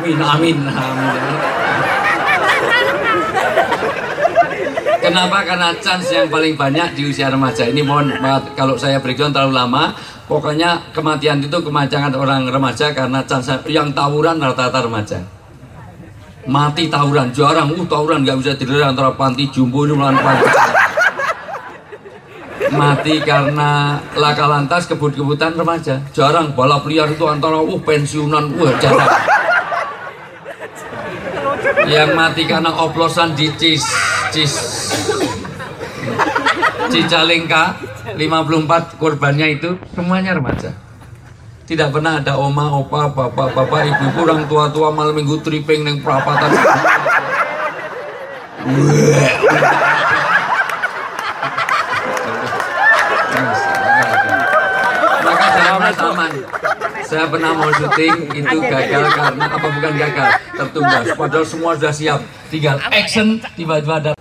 Amin, amin, amin. Kenapa? Karena chance yang paling banyak di usia remaja. Ini mohon maaf kalau saya breakdown terlalu lama. Pokoknya kematian itu kemancangan orang remaja karena chance yang tawuran rata-rata remaja. Mati tawuran, jarang. Tawuran nggak bisa dilihat antara panti jumbo ini melawan panti. Mati karena laka lantas kebut-kebutan remaja. Jarang. Balap liar itu antara pensiunan, jarang. Yang mati karena oplosan di Cicalengka 54 korbannya itu semuanya remaja. Tidak pernah ada oma, opa, bapak, ibu, orang tua malam minggu tripping neng perapatan. Maka jawabnya aman. Saya pernah mau syuting itu gagal karena apa bukan gagal, tertunda. Padahal semua sudah siap, tinggal action tiba-tiba ada